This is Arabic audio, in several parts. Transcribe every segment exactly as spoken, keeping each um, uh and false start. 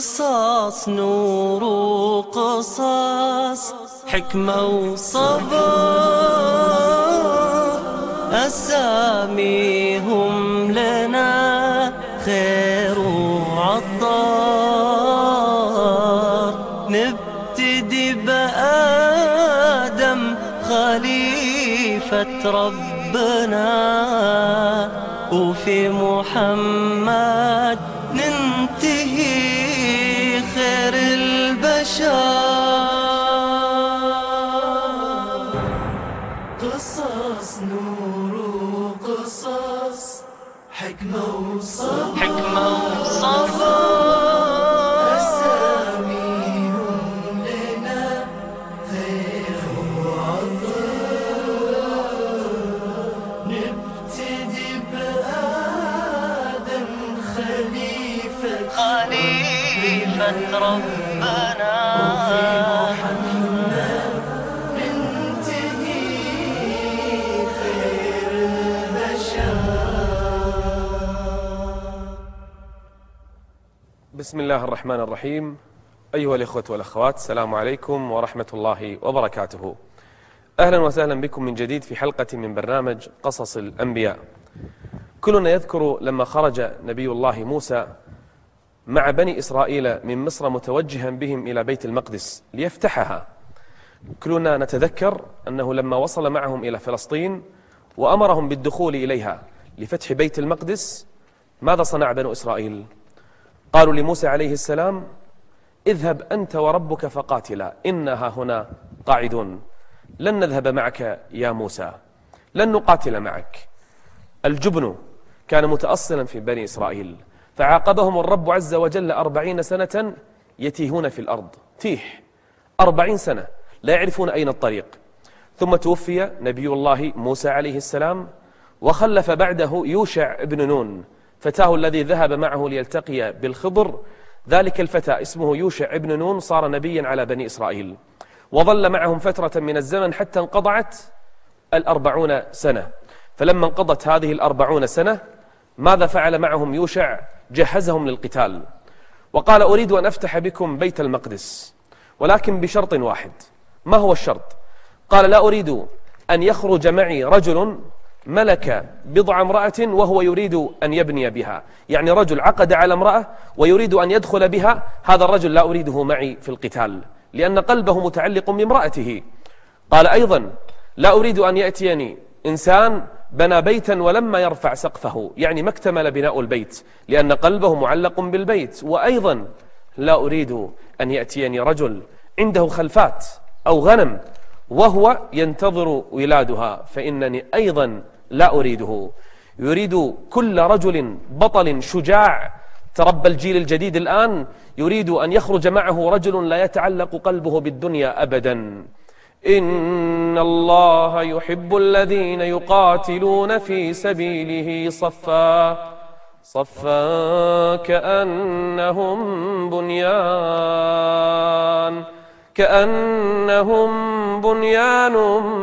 قصص نور وقصص حكمة وصبر، أساميهم لنا خير وعطار. نبتدي بآدم خليفة ربنا، وفي محمد ننتهي خير البشر. قصص نور وقصص حكمة وصبر، حكمة وصبر. أساميهم لنا خير وعطاء. نبتدي بآدم خليفة خليفة ربنا، وفي محمد ننتهي خير البشر. بسم الله الرحمن الرحيم. أيها الإخوة والأخوات، السلام عليكم ورحمة الله وبركاته. أهلا وسهلا بكم من جديد في حلقة من برنامج قصص الأنبياء. كلنا يذكر لما خرج نبي الله موسى مع بني إسرائيل من مصر متوجها بهم إلى بيت المقدس ليفتحها. كلنا نتذكر أنه لما وصل معهم إلى فلسطين وأمرهم بالدخول إليها لفتح بيت المقدس، ماذا صنع بنو إسرائيل؟ قالوا لموسى عليه السلام: اذهب أنت وربك فقاتلا إنها هنا قاعدون، لن نذهب معك يا موسى، لن نقاتل معك. الجبن كان متأصلا في بني إسرائيل، فعاقبهم الرب عز وجل أربعين سنة يتيهون في الأرض، تيح أربعين سنة لا يعرفون أين الطريق. ثم توفي نبي الله موسى عليه السلام، وخلف بعده يوشع ابن نون فتاه الذي ذهب معه ليلتقي بالخضر. ذلك الفتى اسمه يوشع ابن نون صار نبيا على بني إسرائيل، وظل معهم فترة من الزمن حتى انقضعت الأربعون سنة. فلما انقضت هذه الأربعون سنة، ماذا فعل معهم يوشع؟ جهزهم للقتال وقال: أريد أن أفتح بكم بيت المقدس، ولكن بشرط واحد. ما هو الشرط؟ قال: لا أريد أن يخرج معي رجل ملك بضع امرأة وهو يريد أن يبني بها، يعني رجل عقد على امرأة ويريد أن يدخل بها، هذا الرجل لا أريده معي في القتال، لأن قلبه متعلق بامرأته. قال أيضا: لا أريد أن يأتيني إنسان بنى بيتا ولما يرفع سقفه، يعني ما اكتمل بناء البيت، لأن قلبه معلق بالبيت. وأيضا لا أريد أن يأتيني رجل عنده خلفات أو غنم وهو ينتظر ولادها، فإنني أيضا لا أريده. يريد كل رجل بطل شجاع تربى الجيل الجديد الآن، يريد أن يخرج معه رجل لا يتعلق قلبه بالدنيا أبدا. إن الله يحب الذين يقاتلون في سبيله صفا صفا كأنهم بنيان كأنهم بنيان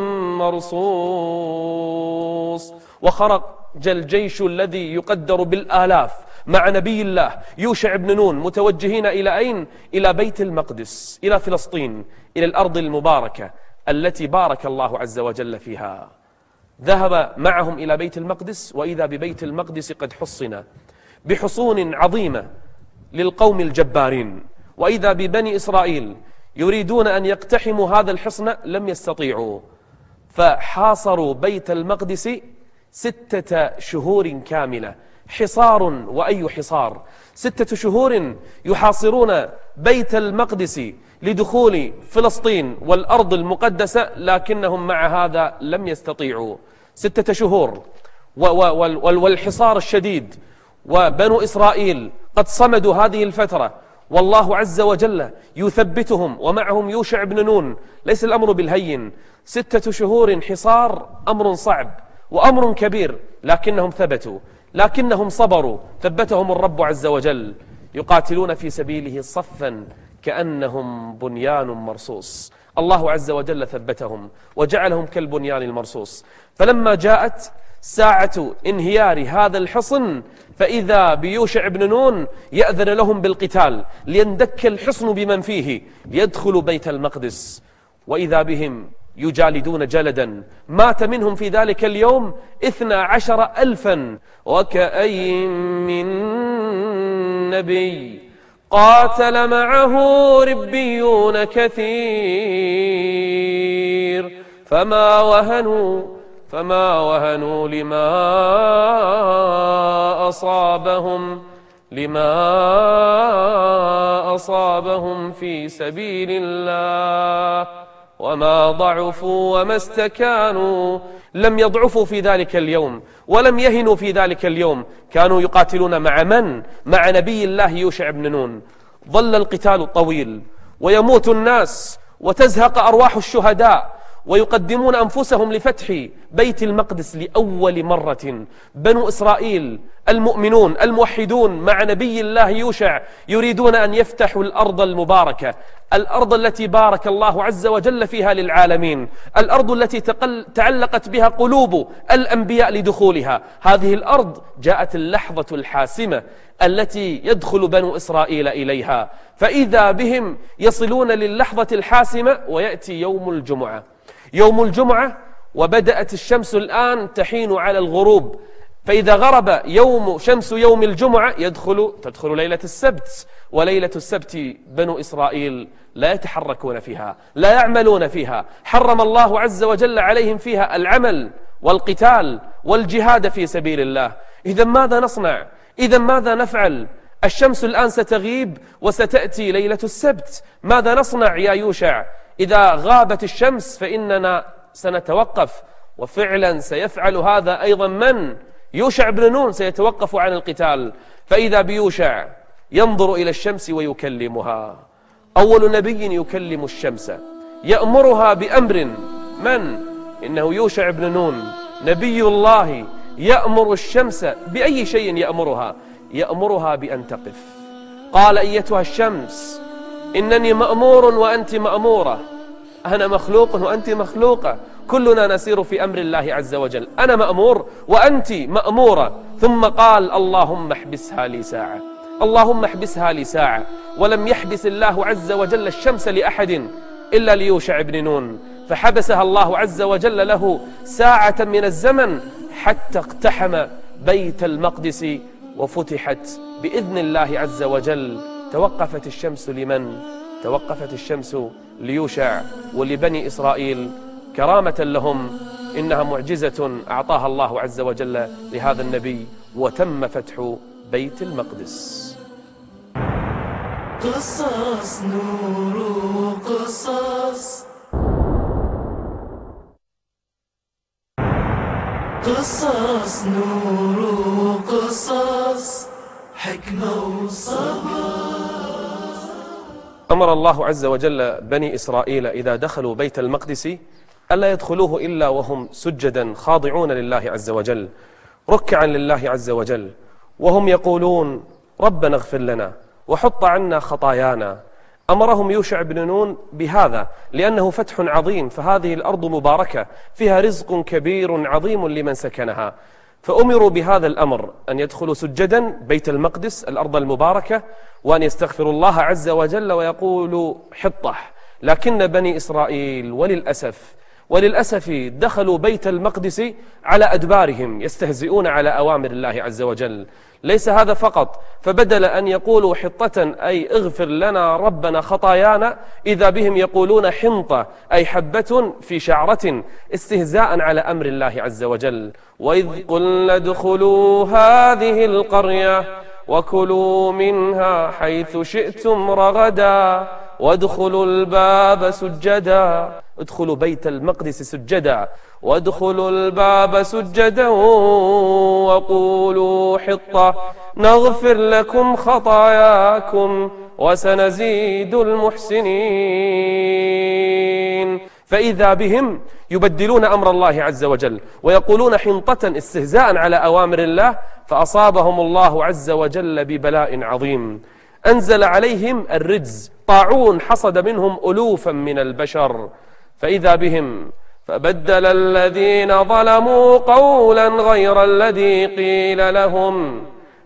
مرصوص. وخرج الجيش الذي يقدر بالآلاف مع نبي الله يوشع بن نون متوجهين إلى أين؟ إلى بيت المقدس، إلى فلسطين، إلى الأرض المباركة التي بارك الله عز وجل فيها. ذهب معهم إلى بيت المقدس، وإذا ببيت المقدس قد حصن بحصون عظيمة للقوم الجبارين، وإذا ببني إسرائيل يريدون أن يقتحموا هذا الحصن لم يستطيعوا، فحاصروا بيت المقدس ستة شهور كاملة. حصار وأي حصار، ستة شهور يحاصرون بيت المقدس لدخول فلسطين والأرض المقدسة، لكنهم مع هذا لم يستطيعوا. ستة شهور والحصار الشديد، وبنو إسرائيل قد صمدوا هذه الفترة، والله عز وجل يثبتهم ومعهم يوشع بن نون. ليس الأمر بالهين، ستة شهور حصار أمر صعب وأمر كبير، لكنهم ثبتوا، لكنهم صبروا، ثبتهم الرب عز وجل. يقاتلون في سبيله صفا كأنهم بنيان مرصوص. الله عز وجل ثبتهم وجعلهم كالبنيان المرصوص. فلما جاءت ساعة انهيار هذا الحصن فإذا بيوشع بن نون يأذن لهم بالقتال ليندك الحصن بمن فيه ليدخلوا بيت المقدس، وإذا بهم يجالدون جلدا. مات منهم في ذلك اليوم اثنا عشر ألفا، وكأي من نبي قاتل معه ربيون كثير فما وهنوا فما وهنوا لما أصابهم لما أصابهم في سبيل الله وما ضعفوا وما استكانوا. لم يضعفوا في ذلك اليوم ولم يهنوا في ذلك اليوم، كانوا يقاتلون مع من؟ مع نبي الله يوشع بن نون. ظل القتال الطويل ويموت الناس وتزهق أرواح الشهداء ويقدمون أنفسهم لفتح بيت المقدس لأول مرة. بنو إسرائيل المؤمنون الموحدون مع نبي الله يوشع يريدون أن يفتحوا الأرض المباركة، الأرض التي بارك الله عز وجل فيها للعالمين، الأرض التي تعلقت بها قلوب الأنبياء لدخولها. هذه الأرض جاءت اللحظة الحاسمة التي يدخل بنو إسرائيل إليها، فإذا بهم يصلون للحظة الحاسمة ويأتي يوم الجمعة. يوم الجمعة وبدأت الشمس الآن تحين على الغروب، فإذا غرب يوم شمس يوم الجمعة يدخل تدخل ليلة السبت، وليلة السبت بنو إسرائيل لا يتحركون فيها، لا يعملون فيها، حرم الله عز وجل عليهم فيها العمل والقتال والجهاد في سبيل الله. إذا ماذا نصنع؟ إذا ماذا نفعل؟ الشمس الآن ستغيب وستأتي ليلة السبت، ماذا نصنع يا يوشع؟ إذا غابت الشمس فإننا سنتوقف، وفعلا سيفعل هذا أيضا من؟ يوشع بن نون سيتوقف عن القتال. فإذا بيوشع ينظر إلى الشمس ويكلمها، أول نبي يكلم الشمس يأمرها بأمر من؟ إنه يوشع بن نون نبي الله يأمر الشمس بأي شيء يأمرها؟ يأمرها بأن تقف. قال أيتها الشمس إنني مأمور وأنت مأمورة، أنا مخلوق وأنت مخلوقة، كلنا نسير في أمر الله عز وجل، أنا مأمور وأنت مأمورة. ثم قال اللهم احبسها لي ساعة، اللهم احبسها لي ساعة. ولم يحبس الله عز وجل الشمس لأحد إلا ليوشع بن نون، فحبسها الله عز وجل له ساعة من الزمن حتى اقتحم بيت المقدس وفتحت بإذن الله عز وجل. توقفت الشمس لمن؟ توقفت الشمس ليوشع ولبني إسرائيل كرامة لهم، إنها معجزة أعطاها الله عز وجل لهذا النبي، وتم فتح بيت المقدس. قصص نور قصص قصص نور قصص حكمة وصبر. أمر الله عز وجل بني إسرائيل إذا دخلوا بيت المقدس ألا يدخلوه إلا وهم سجدا خاضعون لله عز وجل، ركعا لله عز وجل، وهم يقولون ربنا اغفر لنا وحط عنا خطايانا. أمرهم يوشع بن نون بهذا لأنه فتح عظيم، فهذه الأرض مباركة فيها رزق كبير عظيم لمن سكنها، فأمروا بهذا الأمر أن يدخلوا سجدا بيت المقدس الأرض المباركة، وأن يستغفروا الله عز وجل ويقولوا حطة. لكن بني إسرائيل وللأسف وللأسف دخلوا بيت المقدس على أدبارهم يستهزئون على أوامر الله عز وجل. ليس هذا فقط، فبدل أن يقولوا حطة أي اغفر لنا ربنا خطايانا، إذا بهم يقولون حنطة أي حبة في شعرة استهزاء على أمر الله عز وجل. وإذ قلنا ادخلوا هذه القرية وكلوا منها حيث شئتم رغدا وادخلوا الباب سجدا. ادخلوا بيت المقدس سجدا، وادخلوا الباب سجدا وقولوا حطة نغفر لكم خطاياكم وسنزيد المحسنين. فإذا بهم يبدلون أمر الله عز وجل ويقولون حنطة استهزاء على أوامر الله، فأصابهم الله عز وجل ببلاء عظيم، أنزل عليهم الرجز، طاعون حصد منهم ألوفا من البشر. فإذا بهم فبدل الذين ظلموا قولا غير الذي قيل لهم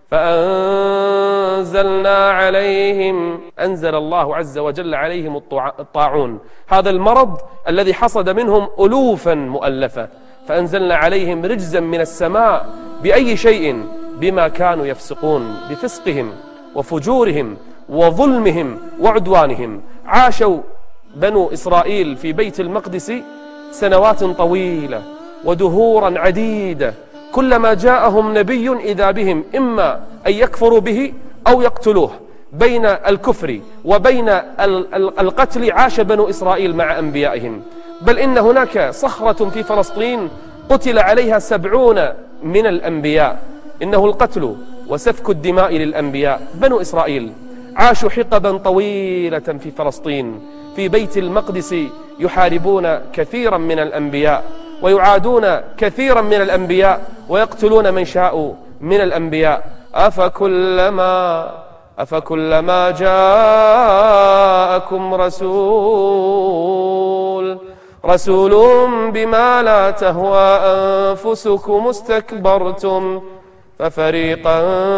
فأنزلنا عليهم أنزل الله عز وجل عليهم الطاعون، هذا المرض الذي حصد منهم ألوفا مؤلفة، فأنزلنا عليهم رجزا من السماء بأي شيء؟ بما كانوا يفسقون، بفسقهم وفجورهم وظلمهم وعدوانهم. عاشوا بنو إسرائيل في بيت المقدس سنوات طويلة ودهورا عديدة، كلما جاءهم نبي إذا بهم إما أن يكفروا به أو يقتلوه. بين الكفر وبين القتل عاش بنو إسرائيل مع أنبيائهم، بل إن هناك صخرة في فلسطين قتل عليها سبعون من الأنبياء. إنه القتل وسفك الدماء للأنبياء. بنو إسرائيل عاشوا حقبا طويلة في فلسطين في بيت المقدس، يحاربون كثيرا من الأنبياء ويعادون كثيرا من الأنبياء ويقتلون من شاءوا من الأنبياء. أفكلما أفكلما جاءكم رسول رسول بما لا تهوى أنفسكم استكبرتم ففريقا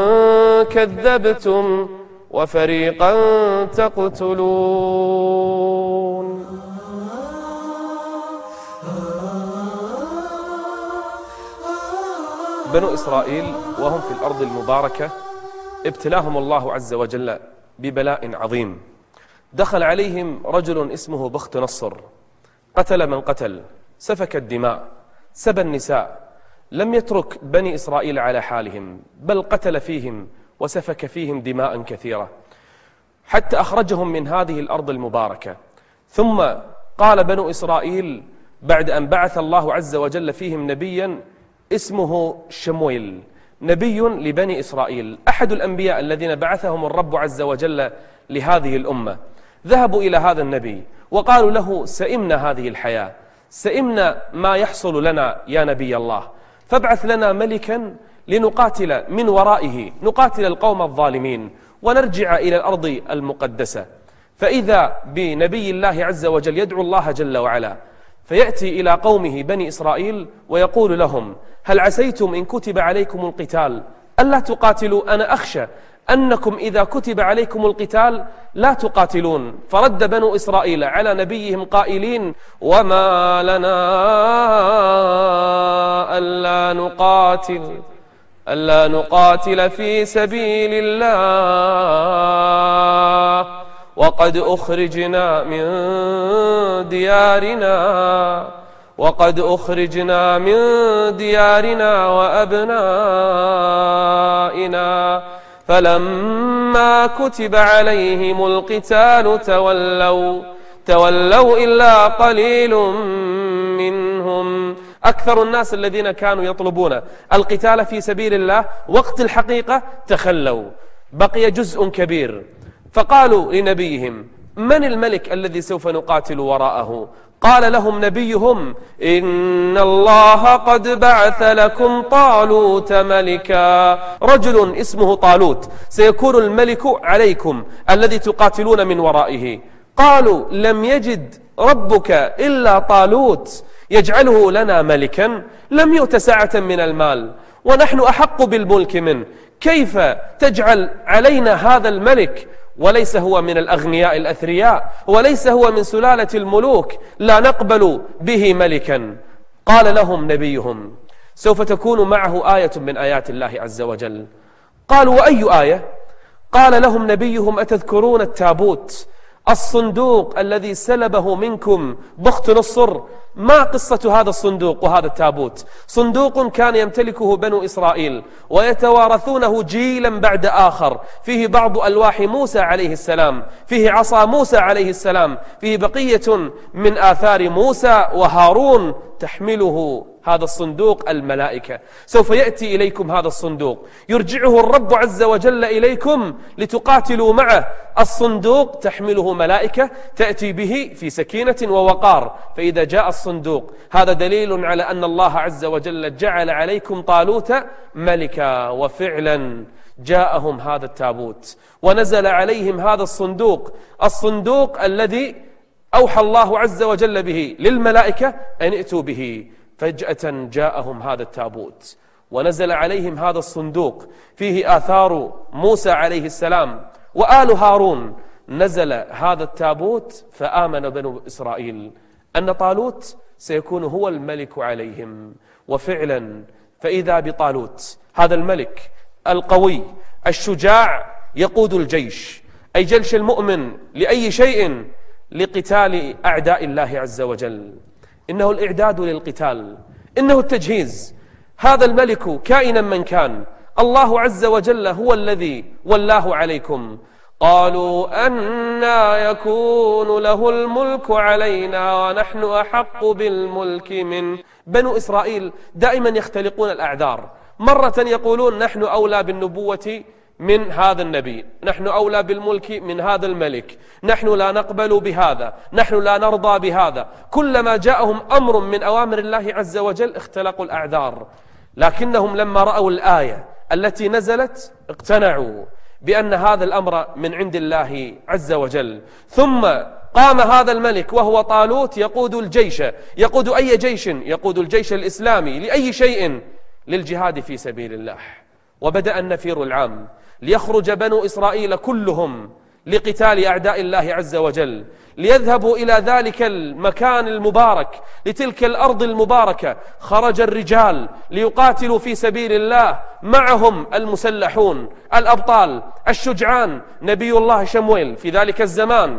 كذبتم وفريقا تقتلون. بنو إسرائيل وهم في الأرض المباركة ابتلاهم الله عز وجل ببلاء عظيم. دخل عليهم رجل اسمه بخت نصر، قتل من قتل، سفك الدماء، سبى النساء، لم يترك بني إسرائيل على حالهم، بل قتل فيهم وسفك فيهم دماء كثيرة حتى أخرجهم من هذه الأرض المباركة. ثم قال بنو إسرائيل بعد أن بعث الله عز وجل فيهم نبيا اسمه شمويل، نبي لبني إسرائيل، أحد الأنبياء الذين بعثهم الرب عز وجل لهذه الأمة. ذهبوا إلى هذا النبي وقالوا له: سئمنا هذه الحياة، سئمنا ما يحصل لنا يا نبي الله، فابعث لنا ملكا لنقاتل من ورائه، نقاتل القوم الظالمين ونرجع إلى الأرض المقدسة. فإذا بنبي الله عز وجل يدعو الله جل وعلا، فيأتي إلى قومه بني إسرائيل ويقول لهم: هل عسيتم إن كتب عليكم القتال ألا تقاتلوا؟ أنا أخشى أنكم إذا كتب عليكم القتال لا تقاتلون. فرد بنو إسرائيل على نبيهم قائلين: وما لنا ألا نقاتل ألا نقاتل في سبيل الله وقد أخرجنا من ديارنا وقد أخرجنا من ديارنا وأبنائنا فلما كتب عليهم القتال تولوا تولوا إلا قليل منهم. أكثر الناس الذين كانوا يطلبون القتال في سبيل الله وقت الحقيقة تخلوا، بقي جزء كبير. فقالوا لنبيهم: من الملك الذي سوف نقاتل وراءه؟ قال لهم نبيهم: إن الله قد بعث لكم طالوت ملكا، رجل اسمه طالوت سيكون الملك عليكم الذي تقاتلون من ورائه. قالوا: لم يجد ربك إلا طالوت يجعله لنا ملكا، لم يؤت سعة من المال ونحن أحق بالملك منه، كيف تجعل علينا هذا الملك وليس هو من الأغنياء الأثرياء وليس هو من سلالة الملوك، لا نقبل به ملكا. قال لهم نبيهم: سوف تكون معه آية من آيات الله عز وجل. قالوا: وأي آية؟ قال لهم نبيهم: أتذكرون التابوت، الصندوق الذي سلبه منكم بخت نصر؟ ما قصة هذا الصندوق وهذا التابوت؟ صندوق كان يمتلكه بنو إسرائيل ويتوارثونه جيلا بعد آخر، فيه بعض ألواح موسى عليه السلام، فيه عصا موسى عليه السلام، فيه بقية من آثار موسى وهارون، تحمله هذا الصندوق الملائكة. سوف يأتي إليكم هذا الصندوق، يرجعه الرب عز وجل إليكم لتقاتلوا معه. الصندوق تحمله ملائكة تأتي به في سكينة ووقار. فإذا جاء الصندوق هذا دليل على أن الله عز وجل جعل عليكم طالوت ملكا، وفعلا جاءهم هذا التابوت ونزل عليهم هذا الصندوق، الصندوق الذي أوحى الله عز وجل به للملائكة أن ائتوا به. فجأة جاءهم هذا التابوت ونزل عليهم هذا الصندوق فيه آثار موسى عليه السلام وآل هارون. نزل هذا التابوت فآمن بنو إسرائيل أن طالوت سيكون هو الملك عليهم. وفعلا فإذا بطالوت هذا الملك القوي الشجاع يقود الجيش، أي جيش المؤمن لأي شيء؟ لقتال أعداء الله عز وجل. إنه الإعداد للقتال، إنه التجهيز. هذا الملك كائنا من كان، الله عز وجل هو الذي ولاه عليكم. قالوا أنى يكون له الملك علينا ونحن أحق بالملك من. بنو إسرائيل دائما يختلقون الأعذار، مرة يقولون نحن أولى بالنبوة من هذا النبي، نحن أولى بالملك من هذا الملك، نحن لا نقبل بهذا، نحن لا نرضى بهذا. كلما جاءهم أمر من أوامر الله عز وجل اختلقوا الأعذار. لكنهم لما رأوا الآية التي نزلت اقتنعوا بأن هذا الأمر من عند الله عز وجل. ثم قام هذا الملك وهو طالوت يقود الجيش. يقود أي جيش؟ يقود الجيش الإسلامي. لأي شيء؟ للجهاد في سبيل الله. وبدأ النفير العام ليخرج بنو إسرائيل كلهم لقتال أعداء الله عز وجل، ليذهبوا إلى ذلك المكان المبارك، لتلك الأرض المباركة. خرج الرجال ليقاتلوا في سبيل الله، معهم المسلحون الأبطال الشجعان. نبي الله شمويل في ذلك الزمان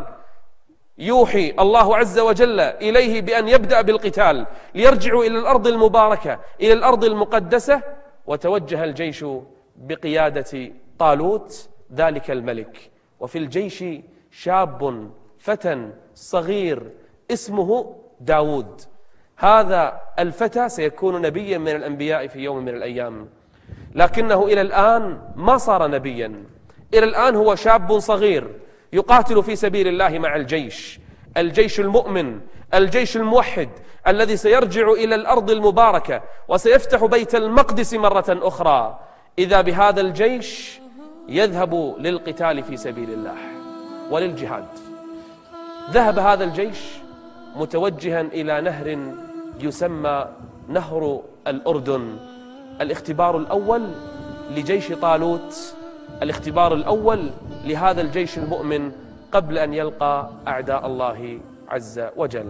يوحي الله عز وجل إليه بأن يبدأ بالقتال ليرجعوا إلى الأرض المباركة، إلى الأرض المقدسة. وتوجه الجيش بقيادة طالوت ذلك الملك، وفي الجيش شاب فتى صغير اسمه داود. هذا الفتى سيكون نبيا من الأنبياء في يوم من الأيام، لكنه إلى الآن ما صار نبيا. إلى الآن هو شاب صغير يقاتل في سبيل الله مع الجيش، الجيش المؤمن، الجيش الموحد الذي سيرجع إلى الأرض المباركة وسيفتح بيت المقدس مرة أخرى. إذا بهذا الجيش يذهب للقتال في سبيل الله وللجهاد. ذهب هذا الجيش متوجها إلى نهر يسمى نهر الأردن. الاختبار الأول لجيش طالوت، الاختبار الأول لهذا الجيش المؤمن قبل أن يلقى أعداء الله عز وجل.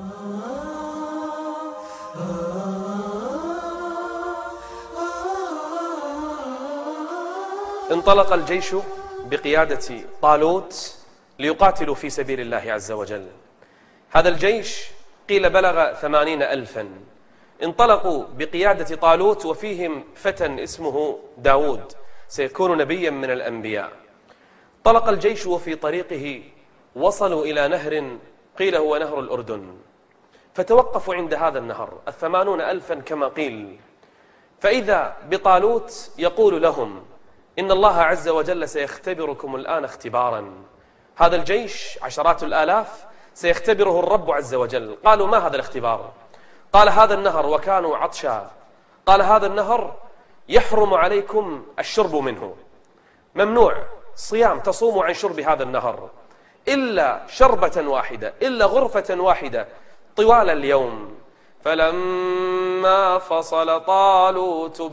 انطلق الجيش بقيادة طالوت ليقاتلوا في سبيل الله عز وجل. هذا الجيش قيل بلغ ثمانين ألفا. انطلقوا بقيادة طالوت وفيهم فتى اسمه داود سيكون نبيا من الأنبياء. طلق الجيش وفي طريقه وصلوا إلى نهر قيل هو نهر الأردن، فتوقفوا عند هذا النهر الثمانون ألفا كما قيل. فإذا بطالوت يقول لهم إن الله عز وجل سيختبركم الآن اختبارا. هذا الجيش عشرات الآلاف سيختبره الرب عز وجل. قالوا ما هذا الاختبار؟ قال هذا النهر وكانوا عطشا. قال هذا النهر يحرم عليكم الشرب منه، ممنوع صيام تصوموا عن شرب هذا النهر إلا شربة واحدة، إلا غرفة واحدة طوال اليوم. فلما فصل طالوت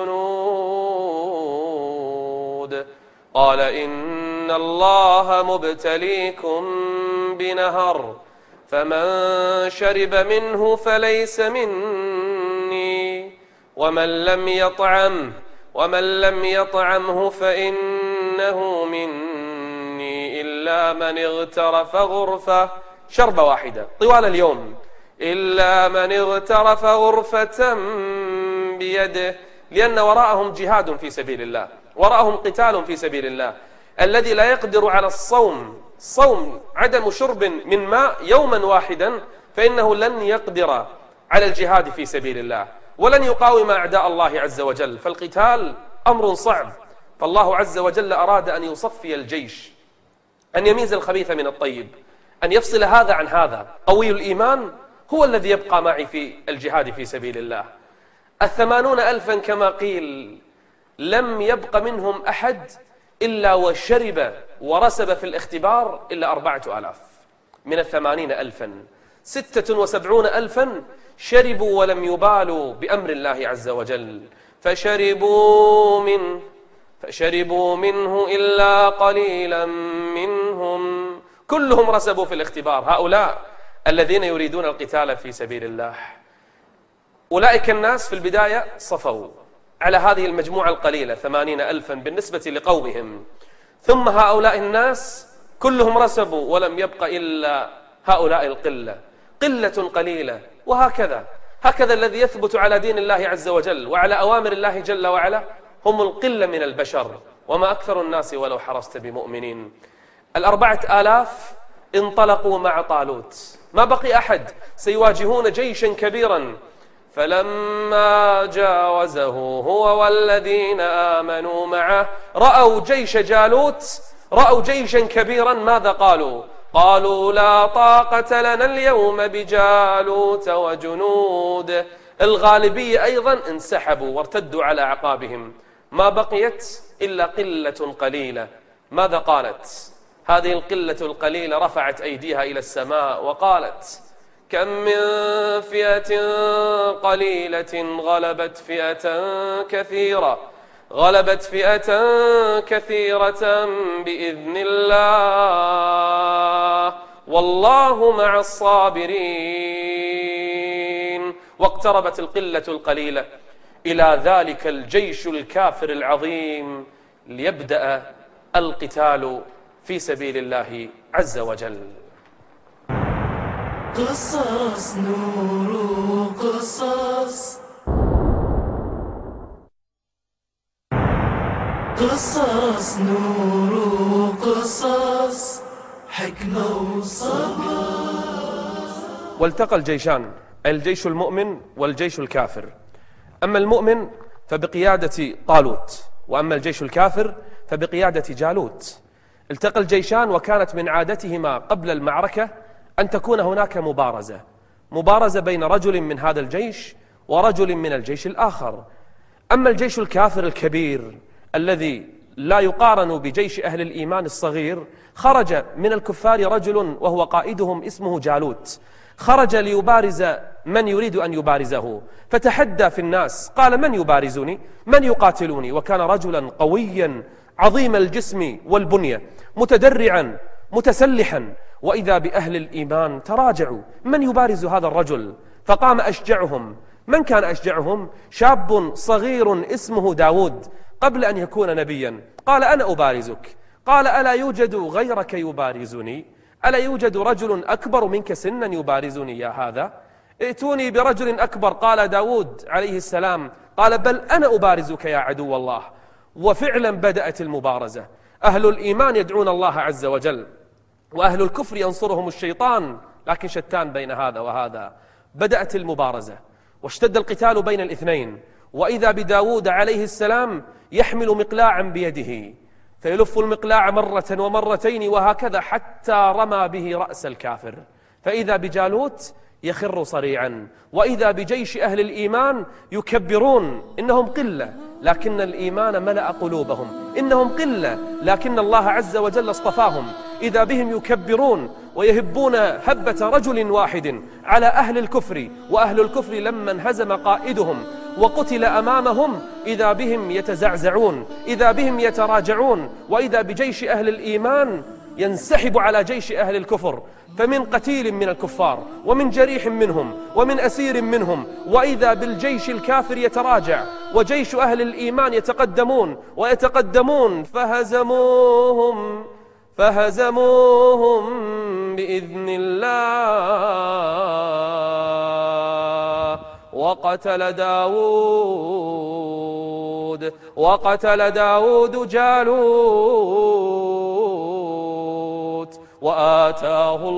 بالجنود قال إن الله مبتليكم بنهر فمن شرب منه فليس مني ومن لم يطعمه ومن لم يطعمه فإنه مني إلا من اغترف غرفة، شربة واحدة طوال اليوم، إلا من اغترف غرفة بيده، لأن وراءهم جهاد في سبيل الله، وراءهم قتال في سبيل الله. الذي لا يقدر على الصوم صوم عدم شرب من ماء يوما واحدا فإنه لن يقدر على الجهاد في سبيل الله ولن يقاوم أعداء الله عز وجل. فالقتال أمر صعب. فالله عز وجل أراد أن يصفي الجيش، أن يميز الخبيث من الطيب، أن يفصل هذا عن هذا. قوي الإيمان هو الذي يبقى معي في الجهاد في سبيل الله. الثمانون ألفا كما قيل لم يبق منهم أحد إلا وشرب ورسب في الاختبار إلا أربعة آلاف من الثمانين ألفا، ستة وسبعون ألفا شربوا ولم يبالوا بأمر الله عز وجل، فشربوا منه فشربوا منه إلا قليلا منهم، كلهم رسبوا في الاختبار. هؤلاء الذين يريدون القتال في سبيل الله، أولئك الناس في البداية صفوا على هذه المجموعة القليلة ثمانين ألفا بالنسبة لقومهم، ثم هؤلاء الناس كلهم رسبوا ولم يبق إلا هؤلاء القلة، قلة قليلة. وهكذا هكذا الذي يثبت على دين الله عز وجل وعلى أوامر الله جل وعلا هم القلة من البشر، وما أكثر الناس ولو حرصت بمؤمنين. الأربعة آلاف انطلقوا مع طالوت، ما بقي أحد، سيواجهون جيشا كبيرا. فلما جاوزه هو والذين آمنوا معه رأوا جيش جالوت، رأوا جيشا كبيرا، ماذا قالوا؟ قالوا لا طاقة لنا اليوم بجالوت وجنوده. الغالبية أيضا انسحبوا وارتدوا على أعقابهم، ما بقيت إلا قلة قليلة. ماذا قالت هذه القلة القليلة؟ رفعت أيديها إلى السماء وقالت: كم من فئة قليلة غلبت فئة كثيرة غلبت فئة كثيرة بإذن الله والله مع الصابرين. واقتربت القلة القليلة إلى ذلك الجيش الكافر العظيم ليبدأ القتال في سبيل الله عز وجل. قصص نور قصص قصص نور قصص حكمة وصبر. والتقى الجيشان، الجيش المؤمن والجيش الكافر. أما المؤمن فبقيادة طالوت، وأما الجيش الكافر فبقيادة جالوت. التقى الجيشان، وكانت من عادتهما قبل المعركة أن تكون هناك مبارزة مبارزة بين رجل من هذا الجيش ورجل من الجيش الآخر. أما الجيش الكافر الكبير الذي لا يقارن بجيش أهل الإيمان الصغير، خرج من الكفار رجل وهو قائدهم اسمه جالوت، خرج ليبارز من يريد أن يبارزه، فتحدى في الناس، قال: من يبارزني؟ من يقاتلوني؟ وكان رجلا قويا عظيم الجسم والبنية، متدرعا متسلحا. وإذا بأهل الإيمان تراجعوا: من يبارز هذا الرجل؟ فقام أشجعهم. من كان أشجعهم؟ شاب صغير اسمه داود، قبل أن يكون نبيا. قال: أنا أبارزك. قال: ألا يوجد غيرك يبارزني؟ ألا يوجد رجل أكبر منك سنا يبارزني يا هذا؟ ائتوني برجل أكبر. قال داود عليه السلام: قال: بل أنا أبارزك يا عدو الله. وفعلا بدأت المبارزة. أهل الإيمان يدعون الله عز وجل، وأهل الكفر ينصرهم الشيطان، لكن شتان بين هذا وهذا. بدأت المبارزة واشتد القتال بين الاثنين، وإذا بداود عليه السلام يحمل مقلاعا بيده، فيلف المقلاع مرة ومرتين وهكذا حتى رمى به رأس الكافر. فإذا بجالوت يخر صريعا، وإذا بجيش أهل الإيمان يكبرون: إنهم قلة لكن الإيمان ملأ قلوبهم، إنهم قلة لكن الله عز وجل اصطفاهم. إذا بهم يكبرون ويهبون هبة رجل واحد على أهل الكفر، وأهل الكفر لما انهزم قائدهم وقتل أمامهم إذا بهم يتزعزعون، إذا بهم يتراجعون. وإذا بجيش أهل الإيمان ينسحب على جيش أهل الكفر، فمن قتيل من الكفار ومن جريح منهم ومن أسير منهم، وإذا بالجيش الكافر يتراجع وجيش أهل الإيمان يتقدمون ويتقدمون. فهزموهم فهزموهم بإذن الله وقتل داود وقتل داود جالوت وآتاه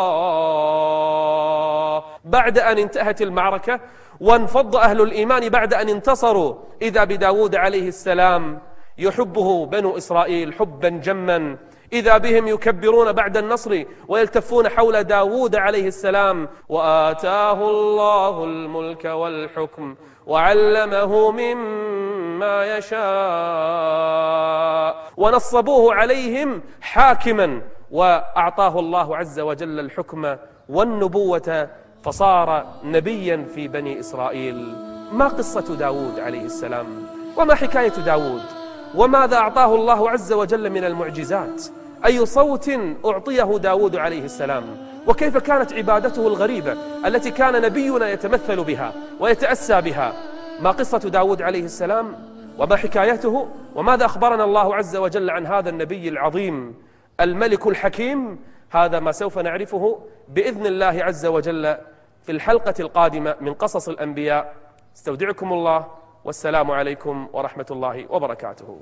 الله. بعد أن انتهت المعركة وانفض أهل الإيمان بعد أن انتصروا، إذا بداود عليه السلام يحبه بنو إسرائيل حبا جما، إذا بهم يكبرون بعد النصر ويلتفون حول داود عليه السلام. وآتاه الله الملك والحكم وعلمه مما يشاء ونصبوه عليهم حاكما وأعطاه الله عز وجل الحكم والنبوة فصار نبيا في بني إسرائيل. ما قصة داود عليه السلام؟ وما حكاية داود؟ وماذا أعطاه الله عز وجل من المعجزات؟ أي صوت أعطيه داود عليه السلام؟ وكيف كانت عبادته الغريبة التي كان نبينا يتمثل بها ويتأسى بها؟ ما قصة داود عليه السلام؟ وما حكايته؟ وماذا أخبرنا الله عز وجل عن هذا النبي العظيم الملك الحكيم؟ هذا ما سوف نعرفه بإذن الله عز وجل في الحلقة القادمة من قصص الأنبياء. استودعكم الله، والسلام عليكم ورحمة الله وبركاته.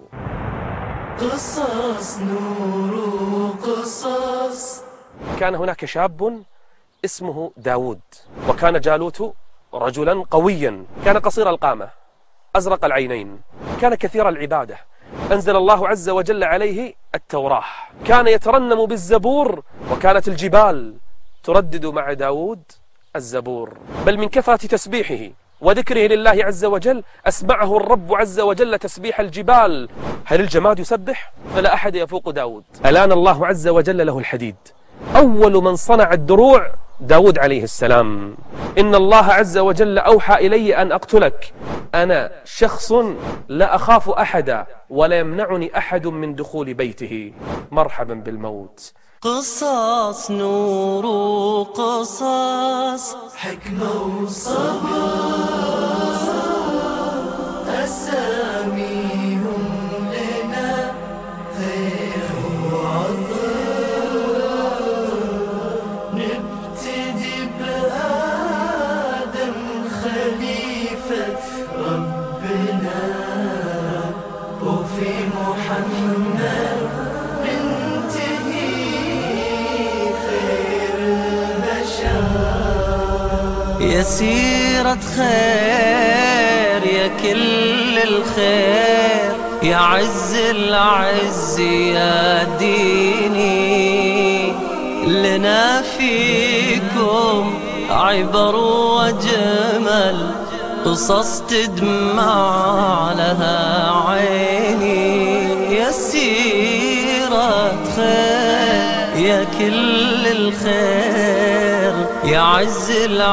قصص نور قصص. كان هناك شاب اسمه داود، وكان جالوت رجلا قويا، كان قصير القامة، أزرق العينين، كان كثير العبادة. أنزل الله عز وجل عليه التوراة، كان يترنم بالزبور، وكانت الجبال تردد مع داود الزبور. بل من كثرة تسبيحه وذكره لله عز وجل أسمعه الرب عز وجل تسبيح الجبال. هل الجماد يسبح؟ فلا أحد يفوق داود. ألان الله عز وجل له الحديد. أول من صنع الدروع داود عليه السلام. إن الله عز وجل أوحى إلي أن أقتلك، أنا شخص لا أخاف أحدا ولا يمنعني أحد من دخول بيته. مرحبا بالموت. قصص نور قصص، حكمة وصبر، أساميهم لنا خير وعطر. نبتدي بآدم خليفة ربنا، وفي محمد يا سيرة خير، يا كل الخير، يا عز العز يا ديني. لنا فيكم عبر وجمل، قصص تدمع لها عيني. يا سيرة خير، يا كل الخير، يا عز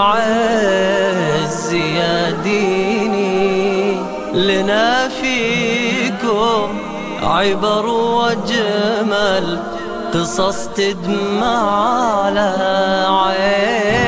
العز يا ديني. لنا فيكم عبر وجمل، قصص تدمع لها عين.